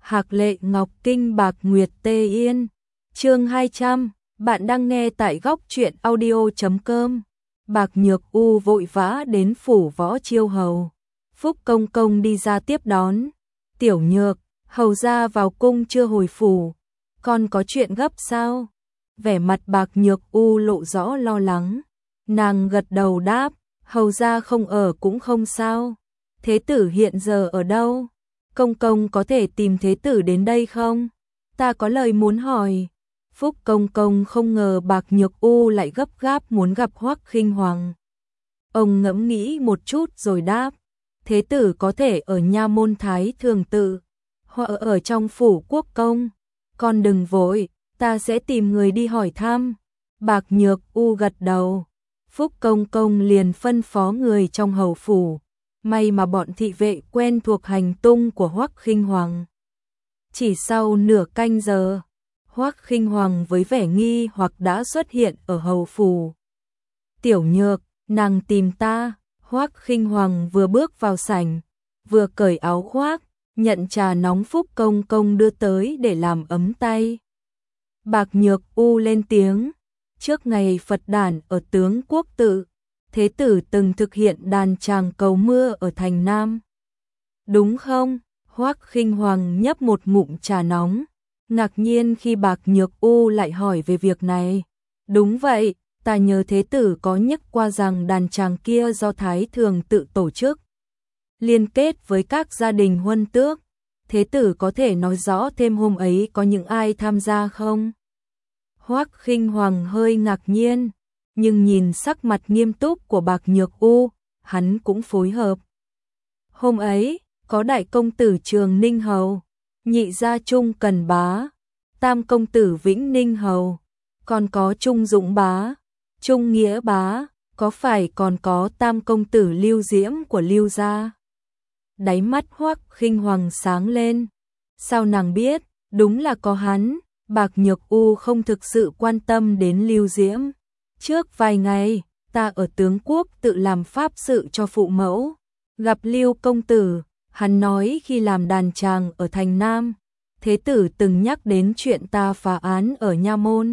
Hạc Lệ Ngọc Kinh Bạc Nguyệt Tê Yên. Chương 200, bạn đang nghe tại góc truyện audio.com. Bạc Nhược U vội vã đến phủ Võ Chiêu hầu. Phúc Công Công đi ra tiếp đón. Tiểu Nhược, hầu ra vào cung chưa hồi phủ, con có chuyện gấp sao? Vẻ mặt Bạc Nhược U lộ rõ lo lắng. Nàng gật đầu đáp, hầu ra không ở cũng không sao. Thế tử hiện giờ ở đâu? Công công có thể tìm thế tử đến đây không? Ta có lời muốn hỏi. Phúc Công Công không ngờ Bạc Nhược U lại gấp gáp muốn gặp Hoắc Khinh Hoàng. Ông ngẫm nghĩ một chút rồi đáp, thế tử có thể ở nha môn Thái Thường Tự, hoặc ở trong phủ Quốc Công. Con đừng vội, ta sẽ tìm người đi hỏi thăm. Bạc Nhược U gật đầu. Phúc Công Công liền phân phó người trong hầu phủ. May mà bọn thị vệ quen thuộc hành tung của Hoắc Khinh Hoàng. Chỉ sau nửa canh giờ, Hoắc Khinh Hoàng với vẻ nghi hoặc đã xuất hiện ở hầu phủ. Tiểu Nhược, nàng tìm ta. Hoắc Khinh Hoàng vừa bước vào sảnh, vừa cởi áo khoác, nhận trà nóng Phúc Công Công đưa tới để làm ấm tay. Bạc Nhược U lên tiếng, trước ngày Phật đản ở Tướng Quốc Tự, thế tử từng thực hiện đàn tràng cầu mưa ở thành Nam. Đúng không? Hoắc Khinh Hoàng nhấp một ngụm trà nóng, ngạc nhiên khi Bạc Nhược U lại hỏi về việc này. Đúng vậy, ta nhớ thế tử có nhắc qua rằng đàn tràng kia do Thái Thường Tự tổ chức, liên kết với các gia đình huân tước. Thế tử có thể nói rõ thêm hôm ấy có những ai tham gia không? Hoắc Khinh Hoàng hơi ngạc nhiên, nhưng nhìn sắc mặt nghiêm túc của Bạc Nhược U, hắn cũng phối hợp. Hôm ấy, có đại công tử Trường Ninh Hầu, nhị gia Trung Cần Bá, tam công tử Vĩnh Ninh Hầu, còn có Trung Dũng Bá, Trung Nghĩa Bá, có phải còn có tam công tử Lưu Diễm của Lưu gia? Đáy mắt Hoắc Khinh Hoàng sáng lên. Sao nàng biết? Đúng là có hắn. Bạc Nhược U không thực sự quan tâm đến Lưu Diễm. Trước vài ngày, ta ở Tướng Quốc Tự làm pháp sự cho phụ mẫu, gặp Lưu công tử, hắn nói khi làm đàn tràng ở thành Nam, thế tử từng nhắc đến chuyện ta phá án ở nha môn.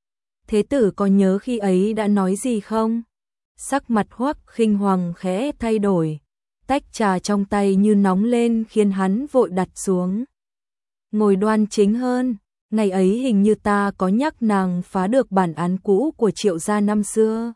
Thế tử có nhớ khi ấy đã nói gì không? Sắc mặt Hoắc Khinh Hoàng khẽ thay đổi, tách trà trong tay như nóng lên khiến hắn vội đặt xuống. Ngồi đoan chính hơn. Ngày ấy hình như ta có nhắc nàng phá được bản án cũ của Triệu gia năm xưa.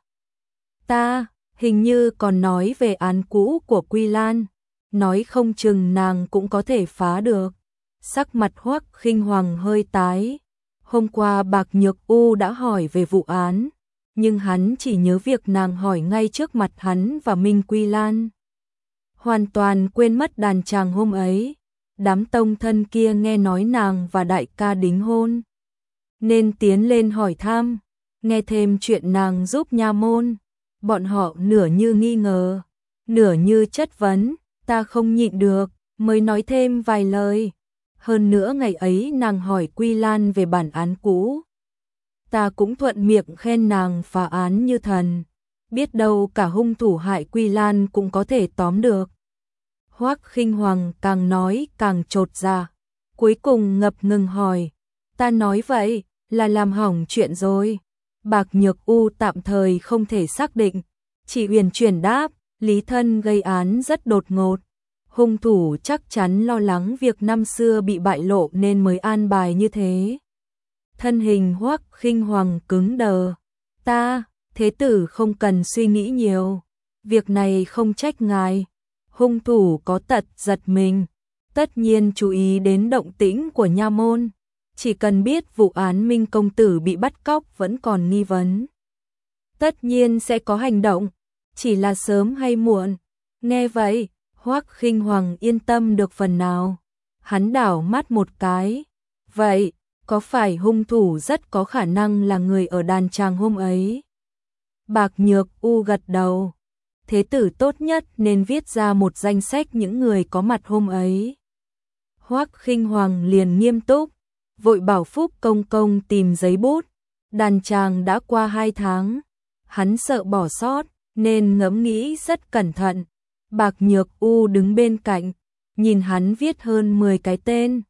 Ta, hình như còn nói về án cũ của Quy Lan, nói không chừng nàng cũng có thể phá được. Sắc mặt Hoắc Khinh Hoàng hơi tái. Hôm qua Bạc Nhược U đã hỏi về vụ án, nhưng hắn chỉ nhớ việc nàng hỏi ngay trước mặt hắn và Minh Quy Lan. Hoàn toàn quên mất đàn tràng hôm ấy. Đám tông thân kia nghe nói nàng và đại ca đính hôn, nên tiến lên hỏi thăm, nghe thêm chuyện nàng giúp nha môn. Bọn họ nửa như nghi ngờ, nửa như chất vấn, ta không nhịn được, mới nói thêm vài lời. Hơn nữa ngày ấy nàng hỏi Quy Lan về bản án cũ, ta cũng thuận miệng khen nàng phá án như thần, biết đâu cả hung thủ hại Quy Lan cũng có thể tóm được. Hoắc Khinh Hoàng càng nói càng chột dạ, cuối cùng ngập ngừng hỏi, ta nói vậy là làm hỏng chuyện rồi. Bạc Nhược U tạm thời không thể xác định, chỉ uyển chuyển đáp, Lý Thân gây án rất đột ngột, hung thủ chắc chắn lo lắng việc năm xưa bị bại lộ nên mới an bài như thế. Thân hình Hoắc Khinh Hoàng cứng đờ, thế tử không cần suy nghĩ nhiều, việc này không trách ngài. Hung thủ có tật giật mình, tất nhiên chú ý đến động tĩnh của nha môn, chỉ cần biết vụ án Minh công tử bị bắt cóc vẫn còn nghi vấn, tất nhiên sẽ có hành động, chỉ là sớm hay muộn. Nghe vậy, Hoắc Khinh Hoàng yên tâm được phần nào. Hắn đảo mắt một cái, vậy có phải hung thủ rất có khả năng là người ở đàn tràng hôm ấy? Bạc Nhược U gật đầu. Thế tử tốt nhất nên viết ra một danh sách những người có mặt hôm ấy. Hoắc Khinh Hoàng liền nghiêm túc, vội bảo Phúc Công Công tìm giấy bút. Đàn tràng đã qua 2 tháng, hắn sợ bỏ sót nên ngẫm nghĩ rất cẩn thận. Bạc Nhược U đứng bên cạnh, nhìn hắn viết hơn 10 cái tên,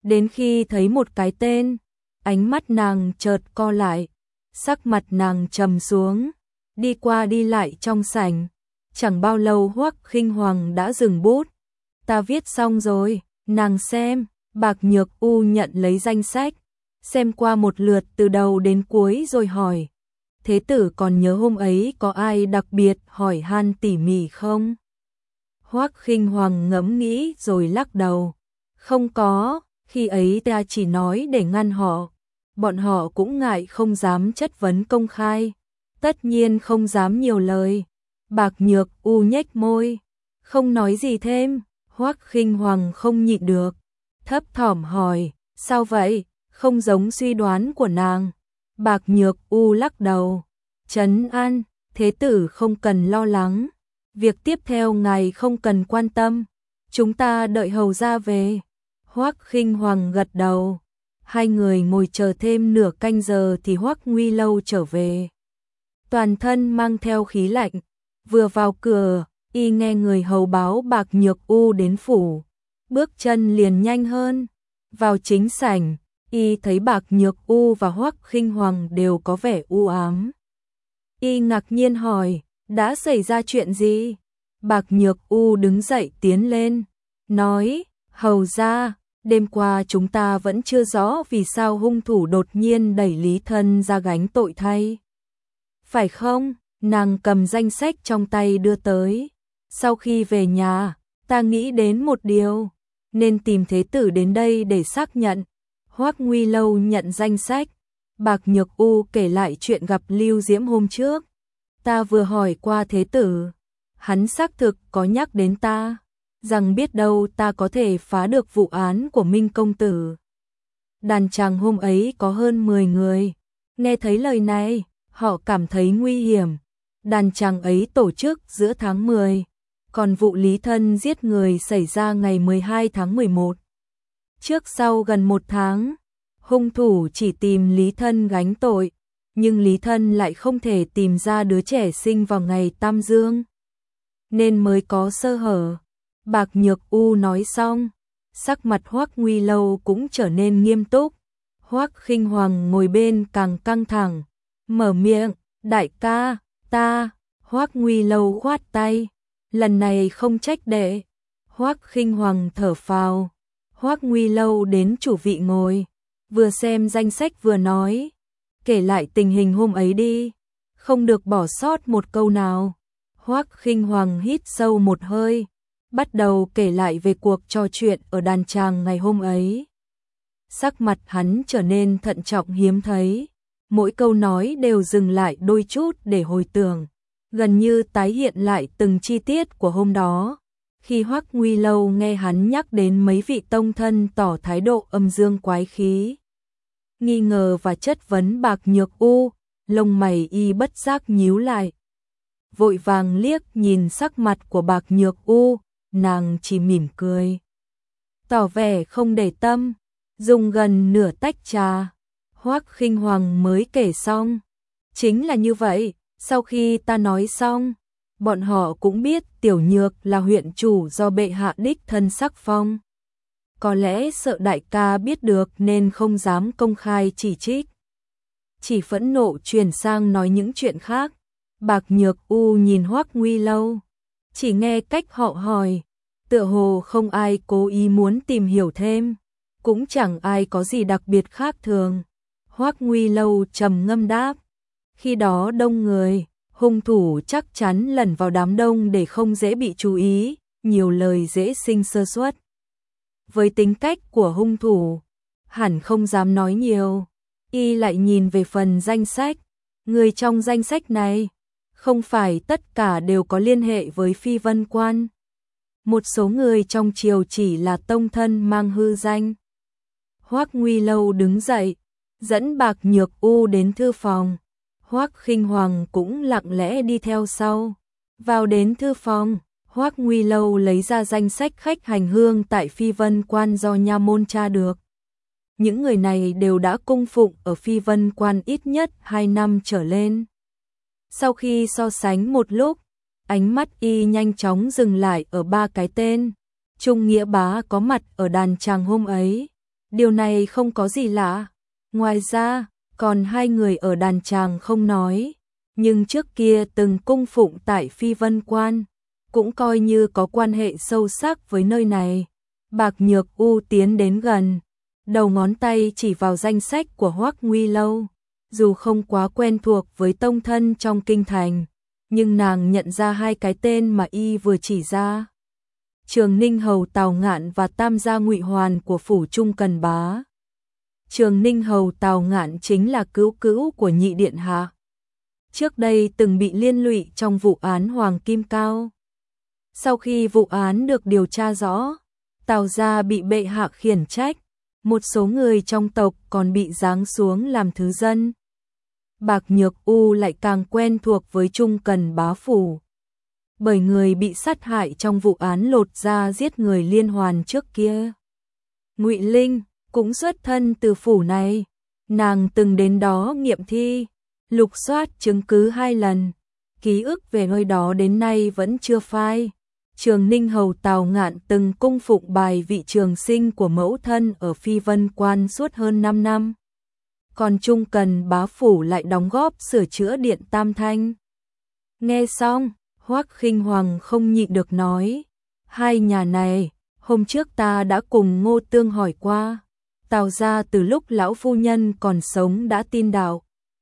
Đến khi thấy một cái tên, ánh mắt nàng chợt co lại, sắc mặt nàng trầm xuống, đi qua đi lại trong sảnh. Chẳng bao lâu Hoắc Khinh Hoàng đã dừng bút. Ta viết xong rồi, nàng xem. Bạc Nhược U nhận lấy danh sách, xem qua một lượt từ đầu đến cuối rồi hỏi. Thế tử còn nhớ hôm ấy có ai đặc biệt hỏi han tỉ mỉ không? Hoắc Khinh Hoàng ngẫm nghĩ rồi lắc đầu. Không có, khi ấy ta chỉ nói để ngăn họ. Bọn họ cũng ngại không dám chất vấn công khai. Tất nhiên không dám nhiều lời. Bạc Nhược U nhếch môi, không nói gì thêm. Hoắc Khinh Hoàng không nhịn được, thấp thỏm hỏi, sao vậy? Không giống suy đoán của nàng. Bạc Nhược U lắc đầu, trấn an, thế tử không cần lo lắng. Việc tiếp theo ngài không cần quan tâm. Chúng ta đợi hầu gia về. Hoắc Khinh Hoàng gật đầu. Hai người ngồi chờ thêm nửa canh giờ thì Hoắc Nguy Lâu trở về. Toàn thân mang theo khí lạnh. Vừa vào cửa, y nghe người hầu báo Bạc Nhược U đến phủ. Bước chân liền nhanh hơn. Vào chính sảnh, y thấy Bạc Nhược U và Hoắc Khinh Hoàng đều có vẻ u ám. Y ngạc nhiên hỏi, đã xảy ra chuyện gì? Bạc Nhược U đứng dậy tiến lên, nói, hầu gia, đêm qua chúng ta vẫn chưa rõ vì sao hung thủ đột nhiên đẩy Lý Thân ra gánh tội thay. Phải không? Nàng cầm danh sách trong tay đưa tới. Sau khi về nhà, ta nghĩ đến một điều, nên tìm thế tử đến đây để xác nhận. Hoắc Nguy Lâu nhận danh sách. Bạc Nhược U kể lại chuyện gặp Lưu Diễm hôm trước. Ta vừa hỏi qua thế tử, hắn xác thực có nhắc đến ta, rằng biết đâu ta có thể phá được vụ án của Minh công tử. Đàn chàng hôm ấy có hơn 10 người, nghe thấy lời này, họ cảm thấy nguy hiểm. Đàn chàng ấy tổ chức giữa tháng 10, còn vụ Lý Thân giết người xảy ra ngày 12 tháng 11. Trước sau gần 1 tháng, hung thủ chỉ tìm Lý Thân gánh tội, nhưng Lý Thân lại không thể tìm ra đứa trẻ sinh vào ngày Tam Dương, nên mới có sơ hở. Bạc Nhược U nói xong, sắc mặt Hoắc Nguy Lâu cũng trở nên nghiêm túc. Hoắc Khinh Hoàng ngồi bên càng căng thẳng, mở miệng, đại ca, ta. Hoắc Nguy Lâu khoát tay, lần này không trách đệ. Hoắc Khinh Hoàng thở phào. Hoắc Nguy Lâu đến chủ vị ngồi, vừa xem danh sách vừa nói, kể lại tình hình hôm ấy đi, không được bỏ sót một câu nào. Hoắc Khinh Hoàng hít sâu một hơi, bắt đầu kể lại về cuộc trò chuyện ở đàn tràng ngày hôm ấy. Sắc mặt hắn trở nên thận trọng hiếm thấy, mỗi câu nói đều dừng lại đôi chút để hồi tưởng, gần như tái hiện lại từng chi tiết của hôm đó. Khi Hoắc Nguy Lâu nghe hắn nhắc đến mấy vị tông thân tỏ thái độ âm dương quái khí, nghi ngờ và chất vấn Bạc Nhược U, lông mày y bất giác nhíu lại. Vội vàng liếc nhìn sắc mặt của Bạc Nhược U, nàng chỉ mỉm cười, tỏ vẻ không để tâm. Dùng gần nửa tách trà, Hoắc Khinh Hoàng mới kể xong. Chính là như vậy, sau khi ta nói xong, bọn họ cũng biết Tiểu Nhược là huyện chủ do bệ hạ đích thân sắc phong. Có lẽ sợ đại ca biết được nên không dám công khai chỉ trích, chỉ phẫn nộ chuyển sang nói những chuyện khác. Bạc Nhược U nhìn Hoắc Nguy Lâu, chỉ nghe cách họ hỏi, tựa hồ không ai cố ý muốn tìm hiểu thêm, cũng chẳng ai có gì đặc biệt khác thường. Hoắc Nguy Lâu trầm ngâm đáp, khi đó đông người, hung thủ chắc chắn lẩn vào đám đông để không dễ bị chú ý, nhiều lời dễ sinh sơ suất. Với tính cách của hung thủ, hẳn không dám nói nhiều. Y lại nhìn về phần danh sách, người trong danh sách này, không phải tất cả đều có liên hệ với Phi Vân Quan. Một số người trong triều chỉ là tông thân mang hư danh. Hoắc Nguy Lâu đứng dậy, dẫn Bạc Nhược U đến thư phòng. Hoắc Khinh Hoàng cũng lặng lẽ đi theo sau. Vào đến thư phòng, Hoắc Nguy Lâu lấy ra danh sách khách hành hương tại Phi Vân Quan do nha môn tra được. Những người này đều đã cung phụng ở Phi Vân Quan ít nhất 2 năm trở lên. Sau khi so sánh một lúc, ánh mắt y nhanh chóng dừng lại ở 3 cái tên. Trung Nghĩa Bá có mặt ở đàn tràng hôm ấy, Điều này không có gì lạ. Ngoài ra, còn hai người ở đàn tràng không nói, nhưng trước kia từng cung phụng tại Phi Vân Quan, cũng coi như có quan hệ sâu sắc với nơi này. Bạc Nhược U tiến đến gần, đầu ngón tay chỉ vào danh sách của Hoắc Nguy Lâu. Dù không quá quen thuộc với tông thân trong kinh thành, nhưng nàng nhận ra hai cái tên mà y vừa chỉ ra. Trường Ninh Hầu Tào Ngạn và Tam gia Ngụy Hoàn của phủ Trung Cần Bá. Trường Ninh Hầu Tào Ngạn chính là cứu cữu của Nhị điện hạ. Trước đây từng bị liên lụy trong vụ án Hoàng Kim Cao. Sau khi vụ án được điều tra rõ, Tào gia bị bệ hạ khiển trách, một số người trong tộc còn bị giáng xuống làm thứ dân. Bạc Nhược U lại càng quen thuộc với Trung Cần Bá phủ, bởi người bị sát hại trong vụ án lột da giết người liên hoàn trước kia. Ngụy Linh cũng xuất thân từ phủ này, nàng từng đến đó nghiệm thi, lục soát chứng cứ 2 lần, ký ức về nơi đó đến nay vẫn chưa phai. Trường Ninh Hầu Tào Ngạn từng cung phụng bài vị trường sinh của mẫu thân ở Phi Vân Quan suốt hơn 5 năm. Còn Trung Cần Bá phủ lại đóng góp sửa chữa điện Tam Thanh. Nghe xong, Hoắc Khinh Hoàng không nhịn được nói, hai nhà này, hôm trước ta đã cùng Ngô Tương hỏi qua, Tào gia từ lúc lão phu nhân còn sống đã tin đạo.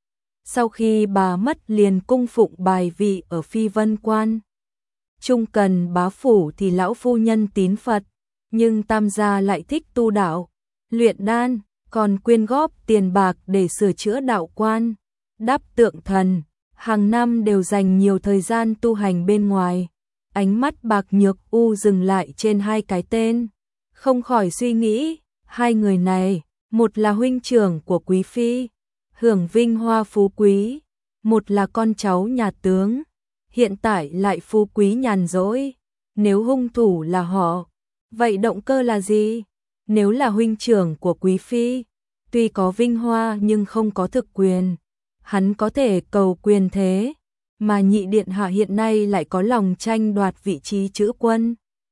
Sau khi bà mất liền cung phụng bài vị ở Phi Vân Quan. Trung Cần Bá phủ thì lão phu nhân tín Phật, nhưng Tam gia lại thích tu đạo, luyện đan, còn quyên góp tiền bạc để sửa chữa đạo quan, đắp tượng thần, hàng năm đều dành nhiều thời gian tu hành bên ngoài. Ánh mắt Bạc Nhược U dừng lại trên hai cái tên, không khỏi suy nghĩ, hai người này, một là huynh trưởng của quý phi, hưởng vinh hoa phú quý, một là con cháu nhà tướng, hiện tại lại phú quý nhàn rỗi. Nếu hung thủ là họ, vậy động cơ là gì? Nếu là huynh trưởng của quý phi, tuy có vinh hoa nhưng không có thực quyền, hắn có thể cầu quyền thế, mà Nhị điện hạ hiện nay lại có lòng tranh đoạt vị trí chữ quân.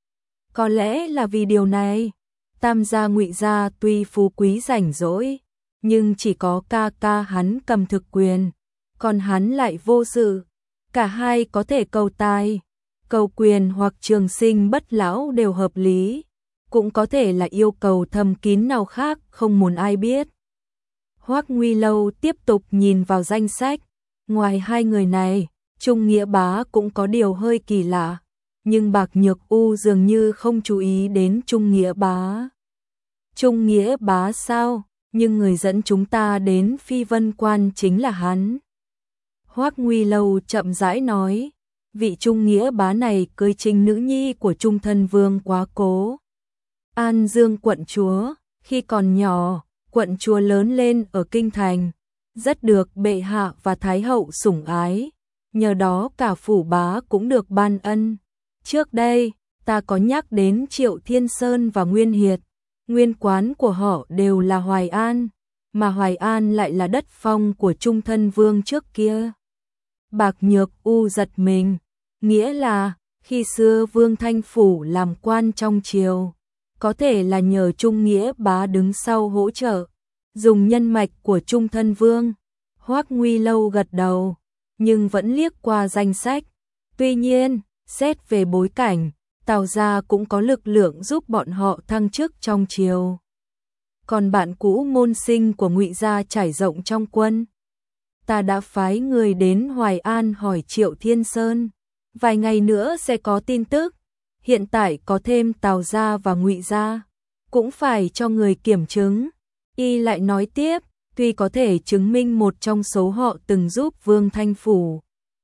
Có lẽ là vì điều này, Tam gia Ngụy gia tuy phú quý rảnh rỗi, nhưng chỉ có ca ca hắn cầm thực quyền, còn hắn lại vô sự. Cả hai có thể cầu tài, cầu quyền hoặc trường sinh bất lão đều hợp lý, cũng có thể là yêu cầu thầm kín nào khác không muốn ai biết. Hoắc Nguy Lâu tiếp tục nhìn vào danh sách, ngoài hai người này, Trung Nghĩa Bá cũng có điều hơi kỳ lạ, nhưng Bạc Nhược U dường như không chú ý đến Trung Nghĩa Bá. Trung Nghĩa Bá sao? Nhưng người dẫn chúng ta đến Phi Vân Quan chính là hắn. Hoắc Nguy Lâu chậm rãi nói, vị Trung Nghĩa Bá này cưới chính nữ nhi của Trung Thân Vương Quá Cố, An Dương quận chúa. Khi còn nhỏ, quận chúa lớn lên ở kinh thành, rất được bệ hạ và thái hậu sủng ái, nhờ đó cả phủ bá cũng được ban ân. Trước đây, ta có nhắc đến Triệu Thiên Sơn và Nguyên Hiệt, nguyên quán của họ đều là Hoài An, mà Hoài An lại là đất phong của Trung Thân Vương trước kia. Bạc Nhược U giật mình, nghĩa là khi xưa Vương Thanh Phủ làm quan trong triều, có thể là nhờ Trung Nghĩa Bá đứng sau hỗ trợ, dùng nhân mạch của Trung Thân Vương. Hoắc Nguy Lâu gật đầu, nhưng vẫn liếc qua danh sách. Tuy nhiên, xét về bối cảnh, Tào gia cũng có lực lượng giúp bọn họ thăng chức trong triều. Còn bạn cũ môn sinh của Ngụy gia trải rộng trong quân. Ta đã phái người đến Hoài An hỏi Triệu Thiên Sơn, vài ngày nữa sẽ có tin tức. Hiện tại có thêm Tào gia và Ngụy gia, cũng phải cho người kiểm chứng. Y lại nói tiếp, tuy có thể chứng minh một trong số họ từng giúp Vương Thanh Phủ,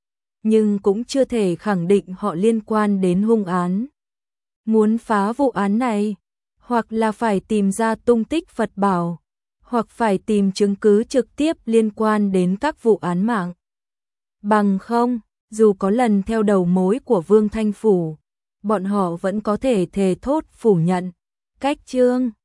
nhưng cũng chưa thể khẳng định họ liên quan đến hung án. Muốn phá vụ án này, hoặc là phải tìm ra tung tích Phật bảo, hoặc phải tìm chứng cứ trực tiếp liên quan đến các vụ án mạng. Bằng không, dù có lần theo đầu mối của Vương Thanh Phủ, bọn họ vẫn có thể thề thốt phủ nhận. Cách chương